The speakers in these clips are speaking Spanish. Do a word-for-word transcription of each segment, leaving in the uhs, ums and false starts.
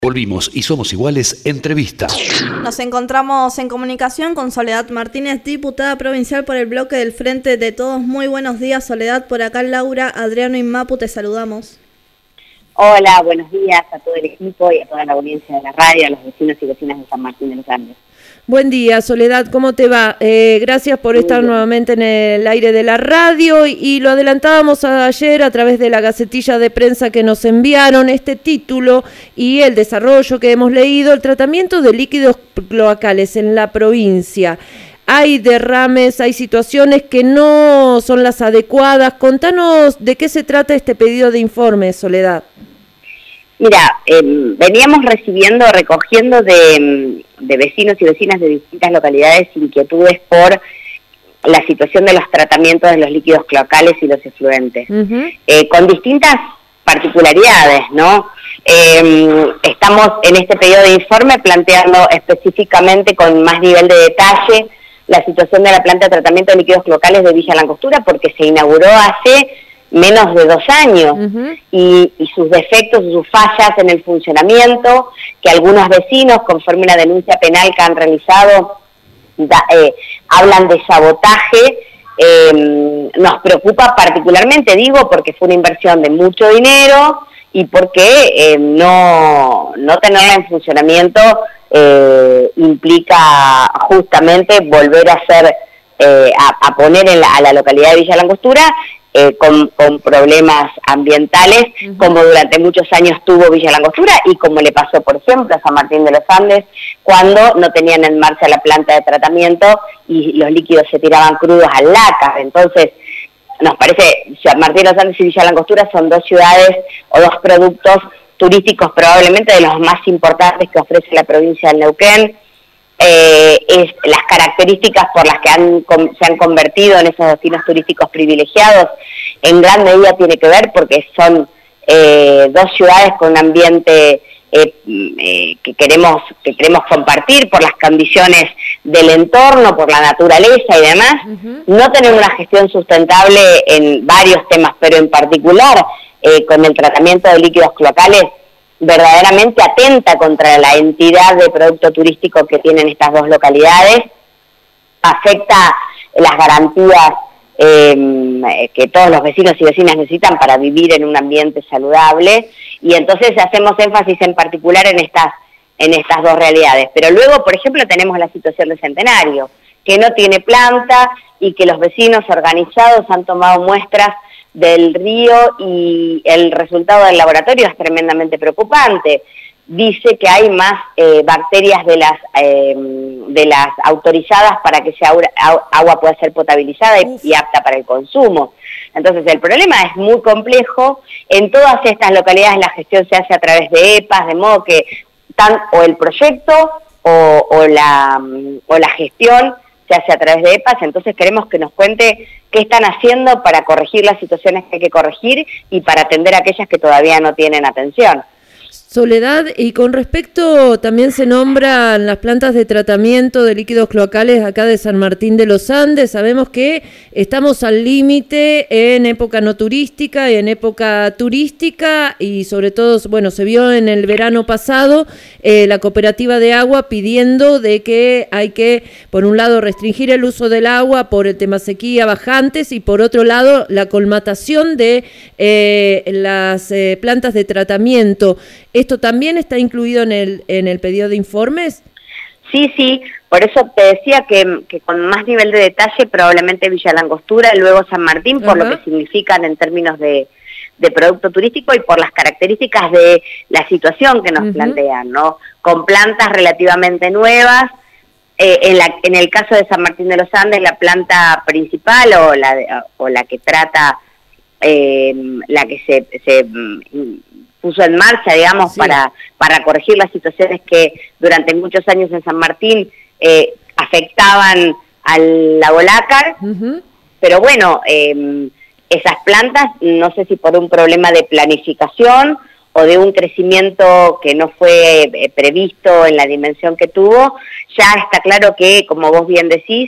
Volvimos y somos iguales, entrevista. Nos encontramos en comunicación con Soledad Martínez, diputada provincial por el bloque del Frente de Todos. Muy buenos días, Soledad. Por acá Laura, Adriano y Mapu, te saludamos. Hola, buenos días a todo el equipo y a toda la audiencia de la radio, a los vecinos y vecinas de San Martín de los Andes. Buen día, Soledad, ¿cómo te va? Eh, gracias por Muy estar bien. nuevamente en el aire de la radio y, y lo adelantábamos ayer a través de la gacetilla de prensa que nos enviaron, este título y el desarrollo que hemos leído, el tratamiento de líquidos cloacales en la provincia. Hay derrames, hay situaciones que no son las adecuadas. Contanos de qué se trata este pedido de informe, Soledad. Mira, eh, veníamos recibiendo, recogiendo de, de vecinos y vecinas de distintas localidades inquietudes por la situación de los tratamientos de los líquidos cloacales y los efluentes, uh-huh. eh, con distintas particularidades, ¿no? Eh, estamos en este pedido de informe planteando específicamente con más nivel de detalle la situación de la planta de tratamiento de líquidos cloacales de Villa Langostura, porque se inauguró hace menos de dos años, uh-huh. y, y sus defectos, sus fallas en el funcionamiento, que algunos vecinos, conforme una denuncia penal que han realizado, da, eh, hablan de sabotaje. Eh, nos preocupa particularmente, digo, porque fue una inversión de mucho dinero y porque eh, no, no tenerla en funcionamiento eh, implica justamente volver a hacer, eh, a, a poner en la, a la localidad de Villa Langostura Eh, con, con problemas ambientales, uh-huh. como durante muchos años tuvo Villa Langostura y como le pasó, por ejemplo, a San Martín de los Andes, cuando no tenían en marcha la planta de tratamiento y los líquidos se tiraban crudos al lácar. Entonces, nos parece, San Martín de los Andes y Villa Langostura son dos ciudades o dos productos turísticos probablemente de los más importantes que ofrece la provincia del Neuquén. Eh, es las características por las que han, com, se han convertido en esos destinos turísticos privilegiados, en gran medida tiene que ver porque son eh, dos ciudades con un ambiente eh, eh, que queremos que queremos compartir por las condiciones del entorno, por la naturaleza y demás. Uh-huh. No tener una gestión sustentable en varios temas, pero en particular eh, con el tratamiento de líquidos cloacales, verdaderamente atenta contra la entidad de producto turístico que tienen estas dos localidades, afecta las garantías eh, que todos los vecinos y vecinas necesitan para vivir en un ambiente saludable, y entonces hacemos énfasis en particular en estas, en estas dos realidades. Pero luego, por ejemplo, tenemos la situación de Centenario, que no tiene planta y que los vecinos organizados han tomado muestras del río y el resultado del laboratorio es tremendamente preocupante. Dice que hay más eh, bacterias de las eh, de las autorizadas para que ese agua, agua pueda ser potabilizada y, y apta para el consumo. Entonces el problema es muy complejo. En todas estas localidades la gestión se hace a través de E P As, de modo que tan, o el proyecto o, o, la, o la gestión se hace a través de E P As. Entonces queremos que nos cuente qué están haciendo para corregir las situaciones que hay que corregir y para atender a aquellas que todavía no tienen atención. Soledad, y con respecto, también se nombran las plantas de tratamiento de líquidos cloacales acá de San Martín de los Andes. Sabemos que estamos al límite en época no turística y en época turística, y sobre todo, bueno, se vio en el verano pasado eh, la cooperativa de agua pidiendo de que hay que, por un lado, restringir el uso del agua por el tema sequía, bajantes, y por otro lado, la colmatación de eh, las eh, plantas de tratamiento. ¿Esto también está incluido en el en el pedido de informes? Sí, sí, por eso te decía que, que con más nivel de detalle probablemente Villa Langostura y luego San Martín, por uh-huh. lo que significan en términos de, de producto turístico y por las características de la situación que nos uh-huh. plantean, ¿no? Con plantas relativamente nuevas, eh, en, la, en el caso de San Martín de los Andes, la planta principal o la, de, o la que trata, eh, la que se... se puso en marcha, digamos, sí. para, para corregir las situaciones que durante muchos años en San Martín eh, afectaban al lago Lácar, uh-huh. pero bueno, eh, esas plantas, no sé si por un problema de planificación o de un crecimiento que no fue eh, previsto en la dimensión que tuvo, ya está claro que, como vos bien decís,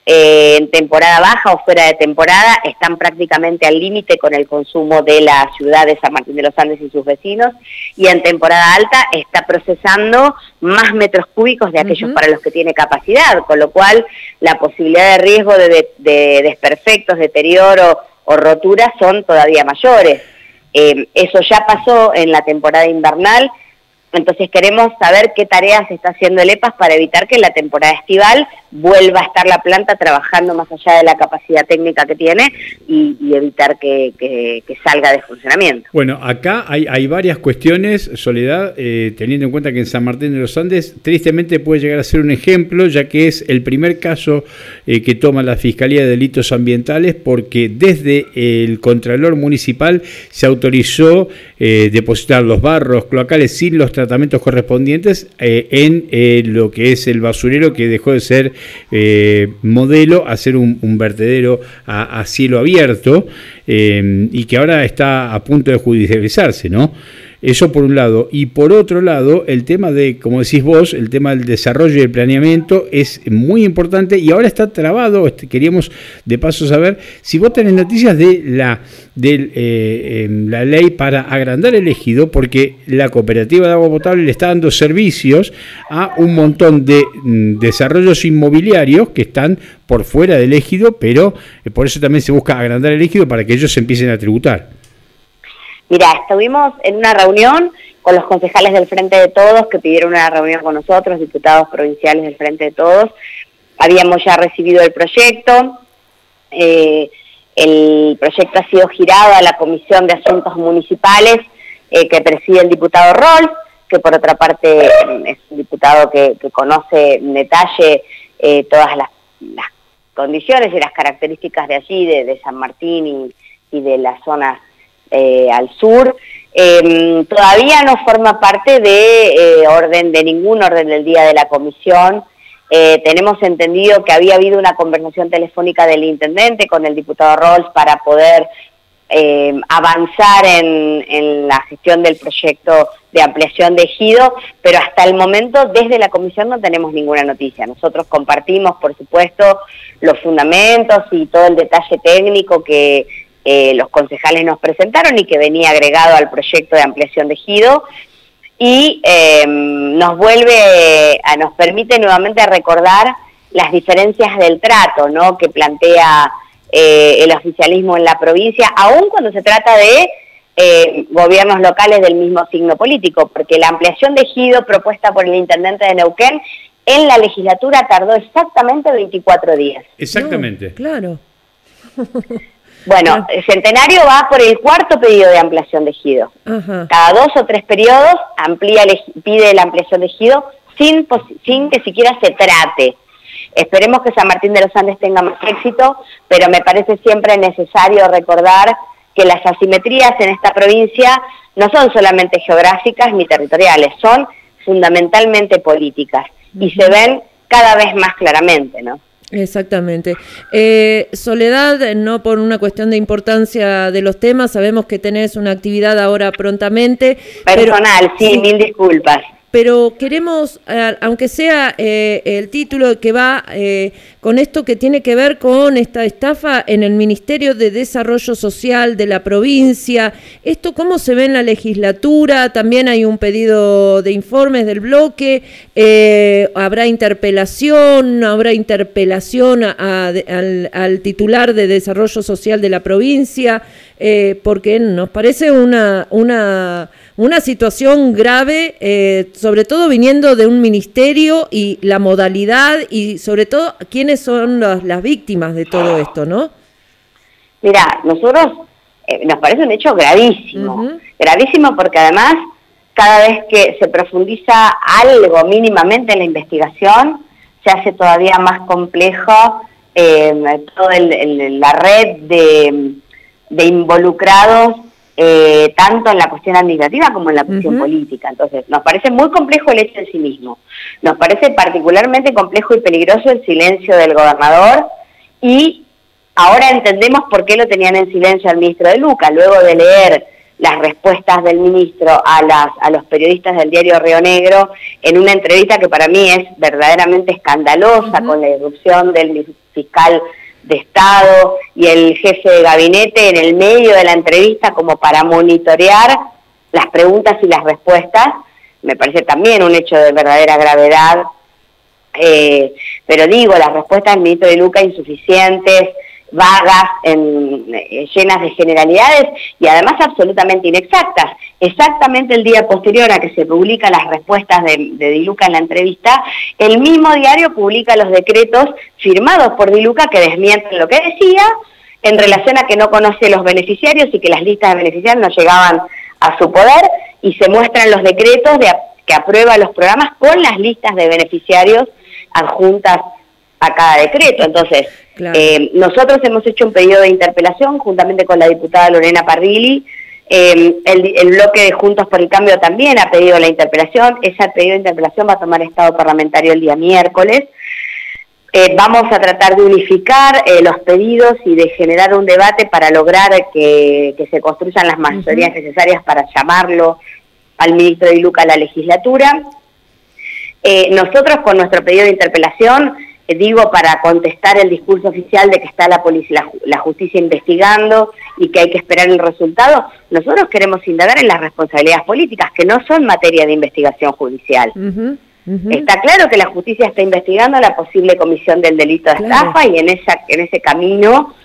eh, en temporada baja o fuera de temporada, están prácticamente al límite con el consumo de la ciudad de San Martín de los Andes y sus vecinos, y en temporada alta está procesando más metros cúbicos de aquellos uh-huh. para los que tiene capacidad, con lo cual la posibilidad de riesgo de, de, de desperfectos, deterioro o roturas son todavía mayores. Eh, eso ya pasó en la temporada invernal. Entonces queremos saber qué tareas está haciendo el E P A S para evitar que en la temporada estival vuelva a estar la planta trabajando más allá de la capacidad técnica que tiene y, y evitar que, que, que salga de funcionamiento. Bueno, acá hay, hay varias cuestiones, Soledad, eh, teniendo en cuenta que en San Martín de los Andes tristemente puede llegar a ser un ejemplo, ya que es el primer caso eh, que toma la Fiscalía de Delitos Ambientales, porque desde el Contralor Municipal se autorizó eh, depositar los barros cloacales sin los tratamientos correspondientes eh, en eh, lo que es el basurero, que dejó de ser eh, modelo a ser un, un vertedero a, a cielo abierto eh, y que ahora está a punto de judicializarse, ¿no? Eso por un lado. Y por otro lado, el tema de, como decís vos, el tema del desarrollo y el planeamiento es muy importante y ahora está trabado. Este, queríamos de paso saber si vos tenés noticias de la, de, eh, eh, la ley para agrandar el ejido, porque la cooperativa de agua potable le está dando servicios a un montón de mm, desarrollos inmobiliarios que están por fuera del ejido, pero eh, por eso también se busca agrandar el ejido para que ellos se empiecen a tributar. Mira, estuvimos en una reunión con los concejales del Frente de Todos, que pidieron una reunión con nosotros, diputados provinciales del Frente de Todos. Habíamos ya recibido el proyecto, eh, el proyecto ha sido girado a la Comisión de Asuntos Municipales, eh, que preside el diputado Rolls, que por otra parte es un diputado que, que conoce en detalle eh, todas las, las condiciones y las características de allí, de, de San Martín y, y de las zonas Eh, al sur. Eh, todavía no forma parte de eh, orden, de ningún orden del día de la comisión. Eh, tenemos entendido que había habido una conversación telefónica del intendente con el diputado Rolls para poder eh, avanzar en, en la gestión del proyecto de ampliación de ejido, pero hasta el momento desde la comisión no tenemos ninguna noticia. Nosotros compartimos, por supuesto, los fundamentos y todo el detalle técnico que Eh, los concejales nos presentaron y que venía agregado al proyecto de ampliación de ejido, y eh, nos vuelve, a, nos permite nuevamente recordar las diferencias del trato, ¿no?, que plantea eh, el oficialismo en la provincia, aun cuando se trata de eh, gobiernos locales del mismo signo político, porque la ampliación de ejido propuesta por el intendente de Neuquén en la legislatura tardó exactamente veinticuatro días. Exactamente. No, claro. Bueno, el Centenario va por el cuarto pedido de ampliación de ejido. Ajá. Cada dos o tres periodos amplía el, pide la ampliación de ejido sin, sin que siquiera se trate. Esperemos que San Martín de los Andes tenga más éxito, pero me parece siempre necesario recordar que las asimetrías en esta provincia no son solamente geográficas ni territoriales, son fundamentalmente políticas y se ven cada vez más claramente, ¿no? Exactamente. Eh, Soledad, no por una cuestión de importancia de los temas, sabemos que tenés una actividad ahora prontamente. Personal, pero, sí, sí, mil disculpas. Pero queremos, eh, aunque sea eh, el título que va eh, con esto que tiene que ver con esta estafa en el Ministerio de Desarrollo Social de la provincia, ¿esto cómo se ve en la legislatura? También hay un pedido de informes del bloque, eh, ¿habrá interpelación? ¿No habrá interpelación a, a, al, al titular de Desarrollo Social de la provincia? Eh, porque nos parece una... una Una situación grave, eh, sobre todo viniendo de un ministerio y la modalidad y sobre todo quiénes son las, las víctimas de todo esto, ¿no? Mira, nosotros eh, nos parece un hecho gravísimo, uh-huh. gravísimo porque además cada vez que se profundiza algo mínimamente en la investigación se hace todavía más complejo eh, toda la red de, de involucrados, Eh, tanto en la cuestión administrativa como en la cuestión uh-huh. política. Entonces, nos parece muy complejo el hecho en sí mismo. Nos parece particularmente complejo y peligroso el silencio del gobernador, y ahora entendemos por qué lo tenían en silencio al ministro de Luca, luego de leer las respuestas del ministro a, las, a los periodistas del diario Río Negro, en una entrevista que para mí es verdaderamente escandalosa, uh-huh. con la irrupción del fiscal de Estado y el jefe de gabinete en el medio de la entrevista como para monitorear las preguntas y las respuestas, me parece también un hecho de verdadera gravedad. Eh, pero digo, las respuestas del ministro de Luca insuficientes, vagas, en, eh, llenas de generalidades y además absolutamente inexactas. Exactamente el día posterior a que se publican las respuestas de, de Di Luca en la entrevista, el mismo diario publica los decretos firmados por Di Luca que desmienten lo que decía en relación a que no conoce los beneficiarios y que las listas de beneficiarios no llegaban a su poder, y se muestran los decretos de, que aprueba los programas con las listas de beneficiarios adjuntas a cada decreto. Entonces, claro. eh, nosotros hemos hecho un pedido de interpelación juntamente con la diputada Lorena Parrilli. Eh, el, el bloque de Juntos por el Cambio también ha pedido la interpelación. Ese pedido de interpelación va a tomar estado parlamentario el día miércoles. Eh, vamos a tratar de unificar eh, los pedidos y de generar un debate para lograr que, que se construyan las mayorías uh-huh. necesarias para llamarlo al ministro Di Luca a la legislatura. Eh, nosotros con nuestro pedido de interpelación, eh, digo, para contestar el discurso oficial de que está la, policía, la, la justicia investigando y que hay que esperar el resultado, nosotros queremos indagar en las responsabilidades políticas, que no son materia de investigación judicial. Uh-huh. Uh-huh. Está claro que la justicia está investigando la posible comisión del delito de claro. estafa y en, esa, en ese camino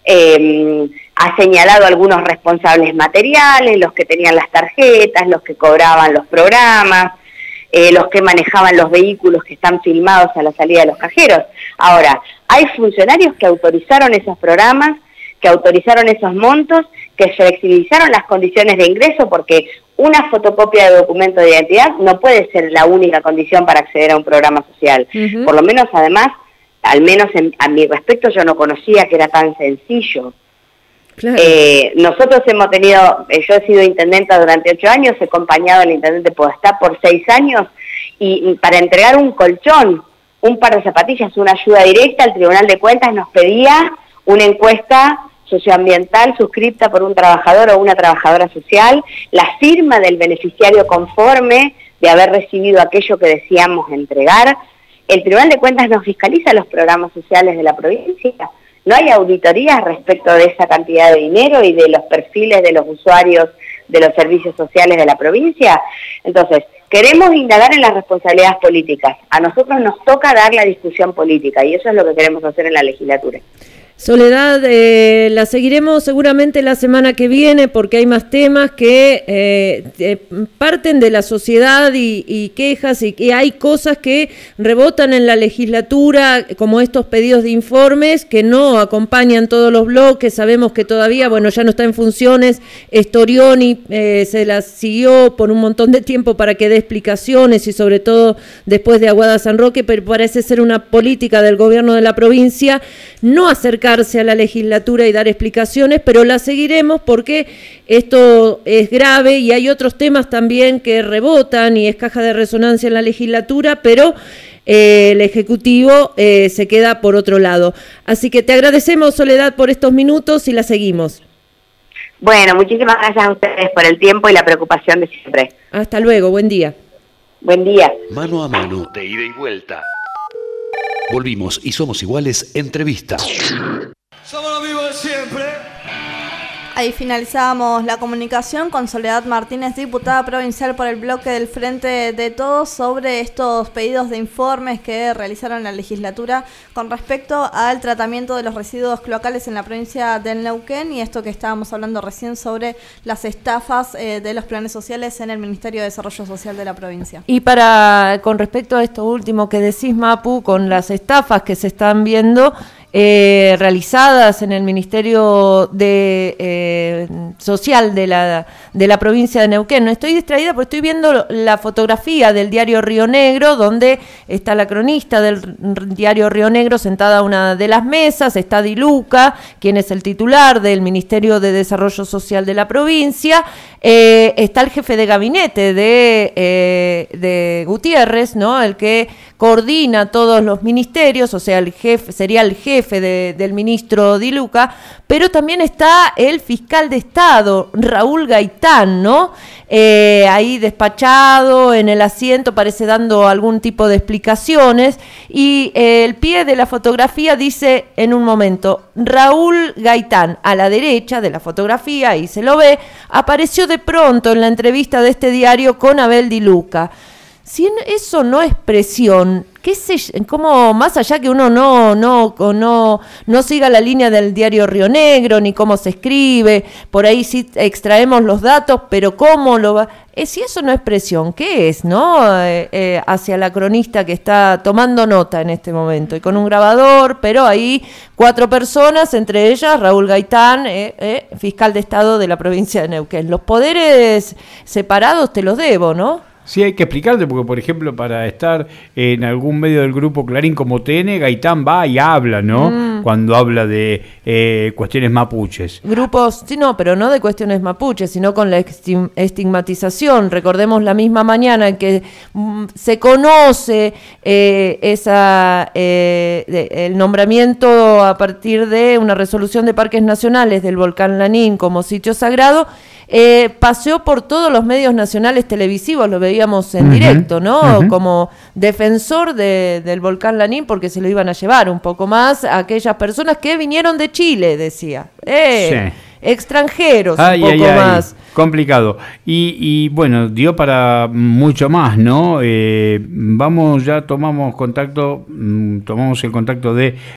eh, ha señalado algunos responsables materiales, los que tenían las tarjetas, los que cobraban los programas, eh, los que manejaban los vehículos que están filmados a la salida de los cajeros. Ahora, hay funcionarios que autorizaron esos programas, que autorizaron esos montos, que flexibilizaron las condiciones de ingreso, porque una fotocopia de documento de identidad no puede ser la única condición para acceder a un programa social. Uh-huh. Por lo menos, además, al menos en, a mi respecto, yo no conocía que era tan sencillo. Claro. Eh, nosotros hemos tenido, eh, yo he sido intendenta durante ocho años, he acompañado al intendente Podestá por seis años, y, y para entregar un colchón, un par de zapatillas, una ayuda directa, el Tribunal de Cuentas nos pedía una encuesta socioambiental suscripta por un trabajador o una trabajadora social, la firma del beneficiario conforme de haber recibido aquello que decíamos entregar. El Tribunal de Cuentas nos fiscaliza los programas sociales de la provincia. No hay auditorías respecto de esa cantidad de dinero y de los perfiles de los usuarios de los servicios sociales de la provincia. Entonces, queremos indagar en las responsabilidades políticas. A nosotros nos toca dar la discusión política y eso es lo que queremos hacer en la legislatura. Soledad, eh, la seguiremos seguramente la semana que viene porque hay más temas que eh, eh, parten de la sociedad y, y quejas y que hay cosas que rebotan en la legislatura, como estos pedidos de informes que no acompañan todos los bloques. Sabemos que todavía, bueno, ya no está en funciones, Storioni eh, se la siguió por un montón de tiempo para que dé explicaciones y sobre todo después de Aguada San Roque, pero parece ser una política del gobierno de la provincia no acercar a la legislatura y dar explicaciones, pero la seguiremos porque esto es grave y hay otros temas también que rebotan y es caja de resonancia en la legislatura, pero eh, el Ejecutivo eh, se queda por otro lado. Así que te agradecemos, Soledad, por estos minutos y la seguimos. Bueno, muchísimas gracias a ustedes por el tiempo y la preocupación de siempre. Hasta luego, buen día. Buen día. Mano a mano, de ida y vuelta. Volvimos y somos iguales, entrevista. Somos los mismos de siempre. Ahí finalizamos la comunicación con Soledad Martínez, diputada provincial por el bloque del Frente de Todos, sobre estos pedidos de informes que realizaron la legislatura con respecto al tratamiento de los residuos cloacales en la provincia del Neuquén y esto que estábamos hablando recién sobre las estafas eh, de los planes sociales en el Ministerio de Desarrollo Social de la provincia. Y para con respecto a esto último que decís, Mapu, con las estafas que se están viendo Eh, realizadas en el Ministerio de eh, Social de la, de la provincia de Neuquén. No estoy distraída porque estoy viendo la fotografía del diario Río Negro, donde está la cronista del diario Río Negro sentada a una de las mesas, está Di Luca, quien es el titular del Ministerio de Desarrollo Social de la provincia, eh, está el jefe de gabinete de, eh, de Gutiérrez, ¿no? El que coordina todos los ministerios, o sea, el jefe, sería el jefe de, del ministro Di Luca, pero también está el fiscal de Estado, Raúl Gaitán, ¿no? Eh, ahí despachado en el asiento, parece dando algún tipo de explicaciones, y eh, el pie de la fotografía dice en un momento, Raúl Gaitán, a la derecha de la fotografía, ahí se lo ve, apareció de pronto en la entrevista de este diario con Abel Di Luca. Si eso no es presión, qué sé yo, como más allá que uno no, no, no, no siga la línea del diario Río Negro, ni cómo se escribe, por ahí sí extraemos los datos, pero cómo lo va, eh, si eso no es presión, ¿qué es, no? Eh, eh, hacia la cronista que está tomando nota en este momento, y con un grabador, pero ahí cuatro personas, entre ellas Raúl Gaitán, eh, eh, fiscal de Estado de la provincia de Neuquén. Los poderes separados te los debo, ¿no? Sí, hay que explicarte, porque por ejemplo, para estar en algún medio del grupo Clarín como T N, Gaitán va y habla, ¿no? Mm. Cuando habla de eh, cuestiones mapuches. Grupos, sí, no, pero no de cuestiones mapuches, sino con la estigmatización. Recordemos la misma mañana en que mm, se conoce eh, esa eh, de, el nombramiento a partir de una resolución de parques nacionales del volcán Lanín como sitio sagrado. Eh, paseó por todos los medios nacionales televisivos, lo veíamos en uh-huh, directo, ¿no? Uh-huh. Como defensor de, del volcán Lanín, porque se lo iban a llevar un poco más a aquellas personas que vinieron de Chile, decía. Eh, sí. Extranjeros, ay, un poco ay, más. Ay, complicado. Y, y bueno, dio para mucho más, ¿no? Eh, vamos, ya tomamos contacto, tomamos el contacto de